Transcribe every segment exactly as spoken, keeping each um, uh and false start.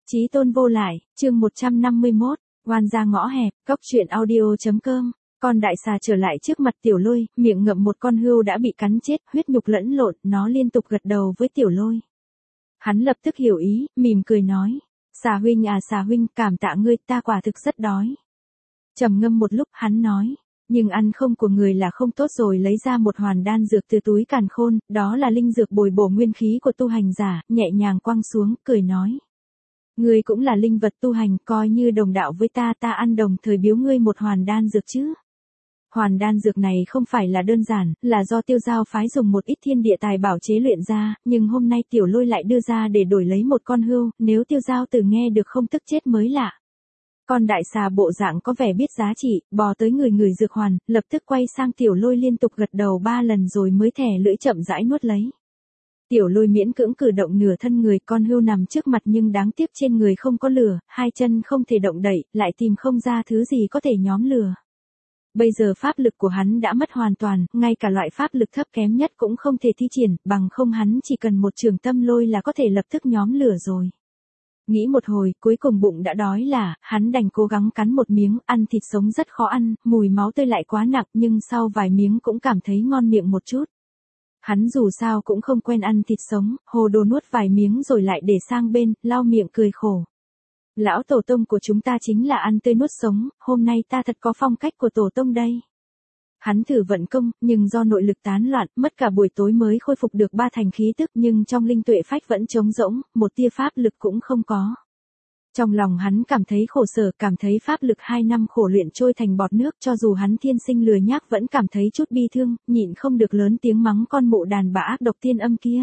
Chí tôn vô lại, chương một trăm năm mươi mốt, oan ra ngõ hẹp, cốc truyện audio.com. Con đại xà trở lại trước mặt Tiểu Lôi, miệng ngậm một con hươu đã bị cắn chết, huyết nhục lẫn lộn, nó liên tục gật đầu với Tiểu Lôi. Hắn lập tức hiểu ý, mỉm cười nói, xà huynh à xà huynh, cảm tạ ngươi, ta quả thực rất đói. Trầm ngâm một lúc, hắn nói, nhưng ăn không của người là không tốt rồi, lấy ra một hoàn đan dược từ túi càn khôn, đó là linh dược bồi bổ nguyên khí của tu hành giả, nhẹ nhàng quăng xuống, cười nói. Ngươi cũng là linh vật tu hành, coi như đồng đạo với ta, ta ăn đồng thời biếu ngươi một hoàn đan dược chứ. Hoàn đan dược này không phải là đơn giản, là do Tiêu Giao phái dùng một ít thiên địa tài bảo chế luyện ra, nhưng hôm nay Tiểu Lôi lại đưa ra để đổi lấy một con hươu, nếu Tiêu Giao từ nghe được không tức chết mới lạ. Con đại xà bộ dạng có vẻ biết giá trị, bò tới người người dược hoàn, lập tức quay sang Tiểu Lôi liên tục gật đầu ba lần rồi mới thè lưỡi chậm rãi nuốt lấy. Tiểu Lôi miễn cưỡng cử động nửa thân người, con hươu nằm trước mặt nhưng đáng tiếc trên người không có lửa, hai chân không thể động đậy, lại tìm không ra thứ gì có thể nhóm lửa. Bây giờ pháp lực của hắn đã mất hoàn toàn, ngay cả loại pháp lực thấp kém nhất cũng không thể thi triển, bằng không hắn chỉ cần một trường tâm lôi là có thể lập tức nhóm lửa rồi. Nghĩ một hồi, cuối cùng bụng đã đói là, hắn đành cố gắng cắn một miếng, ăn thịt sống rất khó ăn, mùi máu tươi lại quá nặng nhưng sau vài miếng cũng cảm thấy ngon miệng một chút. Hắn dù sao cũng không quen ăn thịt sống, hồ đồ nuốt vài miếng rồi lại để sang bên, lau miệng cười khổ. Lão tổ tông của chúng ta chính là ăn tươi nuốt sống, hôm nay ta thật có phong cách của tổ tông đây. Hắn thử vận công, nhưng do nội lực tán loạn, mất cả buổi tối mới khôi phục được ba thành khí tức, nhưng trong linh tuệ phách vẫn trống rỗng, một tia pháp lực cũng không có. Trong lòng hắn cảm thấy khổ sở, cảm thấy pháp lực hai năm khổ luyện trôi thành bọt nước, cho dù hắn thiên sinh lười nhác vẫn cảm thấy chút bi thương, nhịn không được lớn tiếng mắng con mụ đàn bà ác độc tiên âm kia.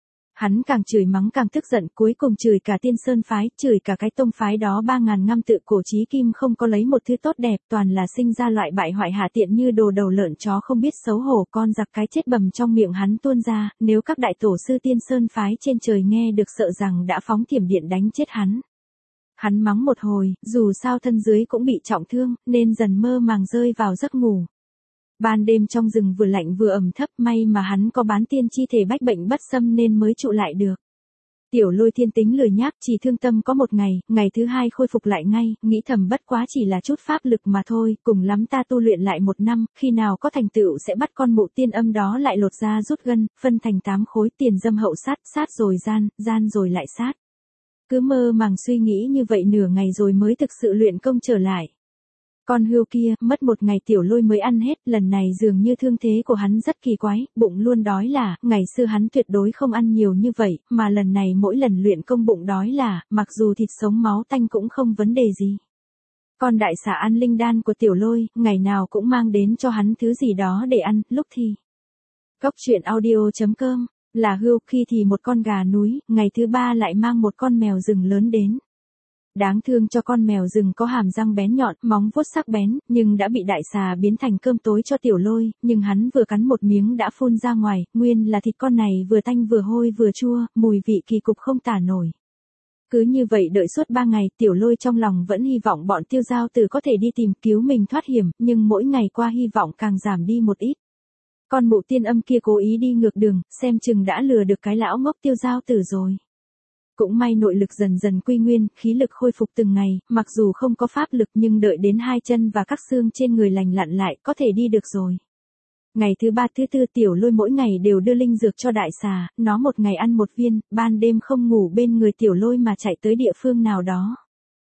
Hắn càng chửi mắng càng tức giận, cuối cùng chửi cả Tiên Sơn phái, chửi cả cái tông phái đó ba ngàn năm tự cổ chí kim không có lấy một thứ tốt đẹp, toàn là sinh ra loại bại hoại hạ tiện như đồ đầu lợn chó không biết xấu hổ, con giặc cái chết bầm trong miệng hắn tuôn ra, nếu các đại tổ sư Tiên Sơn phái trên trời nghe được sợ rằng đã phóng thiểm điện đánh chết hắn. Hắn mắng một hồi, dù sao thân dưới cũng bị trọng thương, nên dần mơ màng rơi vào giấc ngủ. Ban đêm trong rừng vừa lạnh vừa ẩm thấp, may mà hắn có bán tiên chi thể bách bệnh bất xâm nên mới trụ lại được. Tiểu Lôi thiên tính lười nhác, chỉ thương tâm có một ngày, ngày thứ hai khôi phục lại ngay, nghĩ thầm bất quá chỉ là chút pháp lực mà thôi, cùng lắm ta tu luyện lại một năm, khi nào có thành tựu sẽ bắt con mụ tiên âm đó lại lột ra rút gân, phân thành tám khối, tiền dâm hậu sát, sát rồi gian, gian rồi lại sát. Cứ mơ màng suy nghĩ như vậy nửa ngày rồi mới thực sự luyện công trở lại. Con hươu kia, mất một ngày Tiểu Lôi mới ăn hết, lần này dường như thương thế của hắn rất kỳ quái, bụng luôn đói là, ngày xưa hắn tuyệt đối không ăn nhiều như vậy, mà lần này mỗi lần luyện công bụng đói là, mặc dù thịt sống máu tanh cũng không vấn đề gì. Con đại xà ăn linh đan của Tiểu Lôi, ngày nào cũng mang đến cho hắn thứ gì đó để ăn, lúc thì. Cốc truyện audio.com, là hươu, khi thì một con gà núi, ngày thứ ba lại mang một con mèo rừng lớn đến. Đáng thương cho con mèo rừng có hàm răng bén nhọn, móng vuốt sắc bén, nhưng đã bị đại xà biến thành cơm tối cho Tiểu Lôi, nhưng hắn vừa cắn một miếng đã phun ra ngoài, nguyên là thịt con này vừa tanh vừa hôi vừa chua, mùi vị kỳ cục không tả nổi. Cứ như vậy đợi suốt ba ngày, Tiểu Lôi trong lòng vẫn hy vọng bọn Tiêu Giao Tử có thể đi tìm cứu mình thoát hiểm, nhưng mỗi ngày qua hy vọng càng giảm đi một ít. Con mụ tiên âm kia cố ý đi ngược đường, xem chừng đã lừa được cái lão ngốc Tiêu Giao Tử rồi. Cũng may nội lực dần dần quy nguyên, khí lực khôi phục từng ngày, mặc dù không có pháp lực nhưng đợi đến hai chân và các xương trên người lành lặn lại, có thể đi được rồi. Ngày thứ ba thứ tư Tiểu Lôi mỗi ngày đều đưa linh dược cho đại xà, nó một ngày ăn một viên, ban đêm không ngủ bên người Tiểu Lôi mà chạy tới địa phương nào đó.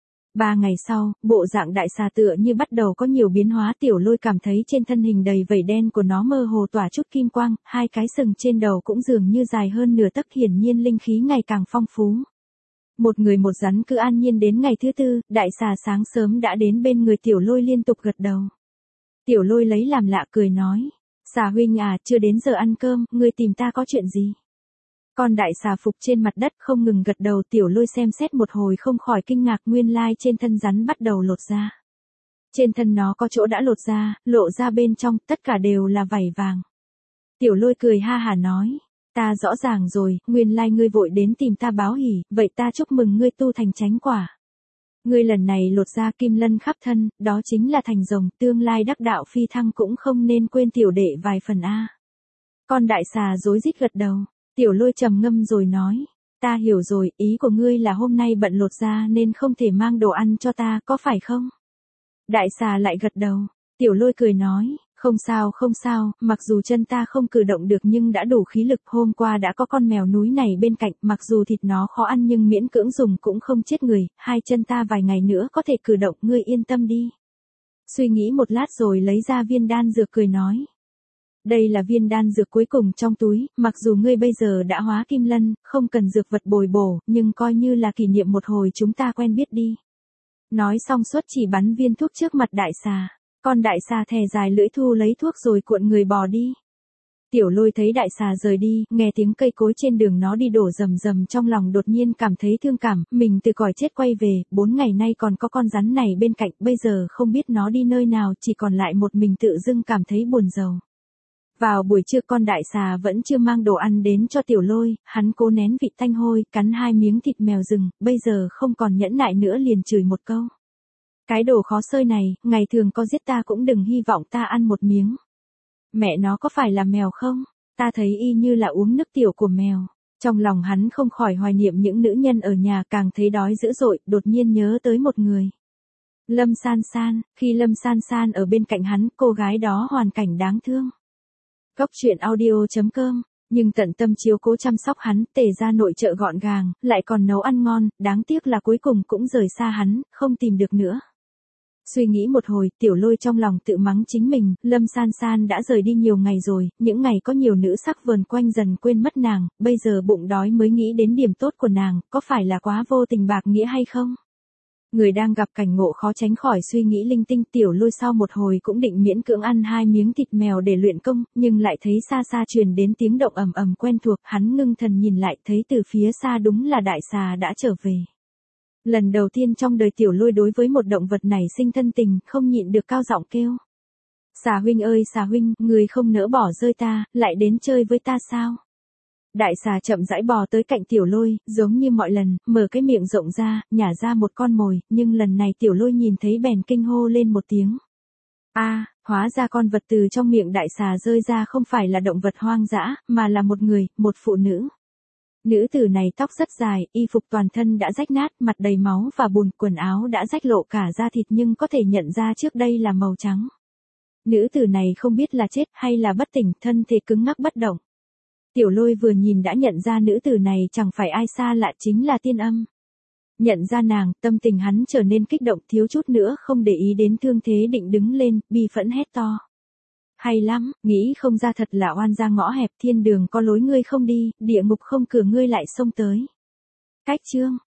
Ba ngày sau, bộ dạng đại xà tựa như bắt đầu có nhiều biến hóa, Tiểu Lôi cảm thấy trên thân hình đầy vảy đen của nó mơ hồ tỏa chút kim quang, hai cái sừng trên đầu cũng dường như dài hơn nửa tấc, hiển nhiên linh khí ngày càng phong phú. Một người một rắn cứ an nhiên đến ngày thứ tư, đại xà sáng sớm đã đến bên người Tiểu Lôi liên tục gật đầu. Tiểu Lôi lấy làm lạ cười nói, xà huynh à, chưa đến giờ ăn cơm, ngươi tìm ta có chuyện gì? Con đại xà phục trên mặt đất không ngừng gật đầu, Tiểu Lôi xem xét một hồi không khỏi kinh ngạc, nguyên lai trên thân rắn bắt đầu lột ra. Trên thân nó có chỗ đã lột ra, lộ ra bên trong, tất cả đều là vảy vàng. Tiểu Lôi cười ha hả nói, ta rõ ràng rồi, nguyên lai ngươi vội đến tìm ta báo hỉ, vậy ta chúc mừng ngươi tu thành chánh quả. Ngươi lần này lột ra kim lân khắp thân, đó chính là thành rồng, tương lai đắc đạo phi thăng cũng không nên quên tiểu đệ vài phần a. Con đại xà rối rít gật đầu. Tiểu Lôi trầm ngâm rồi nói, Ta hiểu rồi, ý của ngươi là hôm nay bận lột da nên không thể mang đồ ăn cho ta, có phải không? Đại xà lại gật đầu, Tiểu Lôi cười nói, không sao không sao, mặc dù chân ta không cử động được nhưng đã đủ khí lực, hôm qua đã có con mèo núi này bên cạnh, mặc dù thịt nó khó ăn nhưng miễn cưỡng dùng cũng không chết người, hai chân ta vài ngày nữa có thể cử động, ngươi yên tâm đi. Suy nghĩ một lát rồi lấy ra viên đan dược cười nói. Đây là viên đan dược cuối cùng trong túi, mặc dù ngươi bây giờ đã hóa kim lân, không cần dược vật bồi bổ, nhưng coi như là kỷ niệm một hồi chúng ta quen biết đi. Nói xong suốt chỉ bắn viên thuốc trước mặt đại xà. Con đại xà thè dài lưỡi thu lấy thuốc rồi cuộn người bò đi. Tiểu Lôi thấy đại xà rời đi, nghe tiếng cây cối trên đường nó đi đổ rầm rầm trong lòng đột nhiên cảm thấy thương cảm, mình từ cõi chết quay về, bốn ngày nay còn có con rắn này bên cạnh, bây giờ không biết nó đi nơi nào, chỉ còn lại một mình tự dưng cảm thấy buồn rầu. Vào buổi trưa con đại xà vẫn chưa mang đồ ăn đến cho Tiểu Lôi, hắn cố nén vị tanh hôi, cắn hai miếng thịt mèo rừng, bây giờ không còn nhẫn nại nữa liền chửi một câu. Cái đồ khó xơi này, ngày thường có giết ta cũng đừng hy vọng ta ăn một miếng. Mẹ nó có phải là mèo không? Ta thấy y như là uống nước tiểu của mèo. Trong lòng hắn không khỏi hoài niệm những nữ nhân ở nhà, càng thấy đói dữ dội, đột nhiên nhớ tới một người. Lâm San San, khi Lâm San San ở bên cạnh hắn, cô gái đó hoàn cảnh đáng thương. Cốc truyện audio chấm com, nhưng tận tâm chiếu cố chăm sóc hắn, Tề ra nội trợ gọn gàng, lại còn nấu ăn ngon, đáng tiếc là cuối cùng cũng rời xa hắn, không tìm được nữa. Suy nghĩ một hồi, Tiểu Lôi trong lòng tự mắng chính mình, Lâm San San đã rời đi nhiều ngày rồi, những ngày có nhiều nữ sắc vờn quanh dần quên mất nàng, bây giờ bụng đói mới nghĩ đến điểm tốt của nàng, có phải là quá vô tình bạc nghĩa hay không? Người đang gặp cảnh ngộ khó tránh khỏi suy nghĩ linh tinh. Tiểu Lôi sau một hồi cũng định miễn cưỡng ăn hai miếng thịt mèo để luyện công, nhưng lại thấy xa xa truyền đến tiếng động ầm ầm quen thuộc, hắn ngưng thần nhìn lại thấy từ phía xa đúng là đại xà đã trở về. Lần đầu tiên trong đời Tiểu Lôi đối với một động vật này sinh thân tình, không nhịn được cao giọng kêu. Xà huynh ơi xà huynh, người không nỡ bỏ rơi ta, lại đến chơi với ta sao? Đại xà chậm rãi bò tới cạnh Tiểu Lôi, giống như mọi lần, mở cái miệng rộng ra, nhả ra một con mồi, nhưng lần này Tiểu Lôi nhìn thấy bèn kinh hô lên một tiếng. A, à, hóa ra con vật từ trong miệng đại xà rơi ra không phải là động vật hoang dã, mà là một người, một phụ nữ. Nữ tử này tóc rất dài, y phục toàn thân đã rách nát, mặt đầy máu và bùn, quần áo đã rách lộ cả da thịt nhưng có thể nhận ra trước đây là màu trắng. Nữ tử này không biết là chết hay là bất tỉnh, thân thể cứng ngắc bất động. Tiểu Lôi vừa nhìn đã nhận ra nữ tử này chẳng phải ai xa lạ, chính là Tiên Âm. Nhận ra nàng, tâm tình hắn trở nên kích động, thiếu chút nữa không để ý đến thương thế định đứng lên, bi phẫn hét to. Hay lắm, nghĩ không ra thật là oan gia ngõ hẹp, thiên đường có lối ngươi không đi, địa ngục không cửa ngươi lại xông tới. Cách chương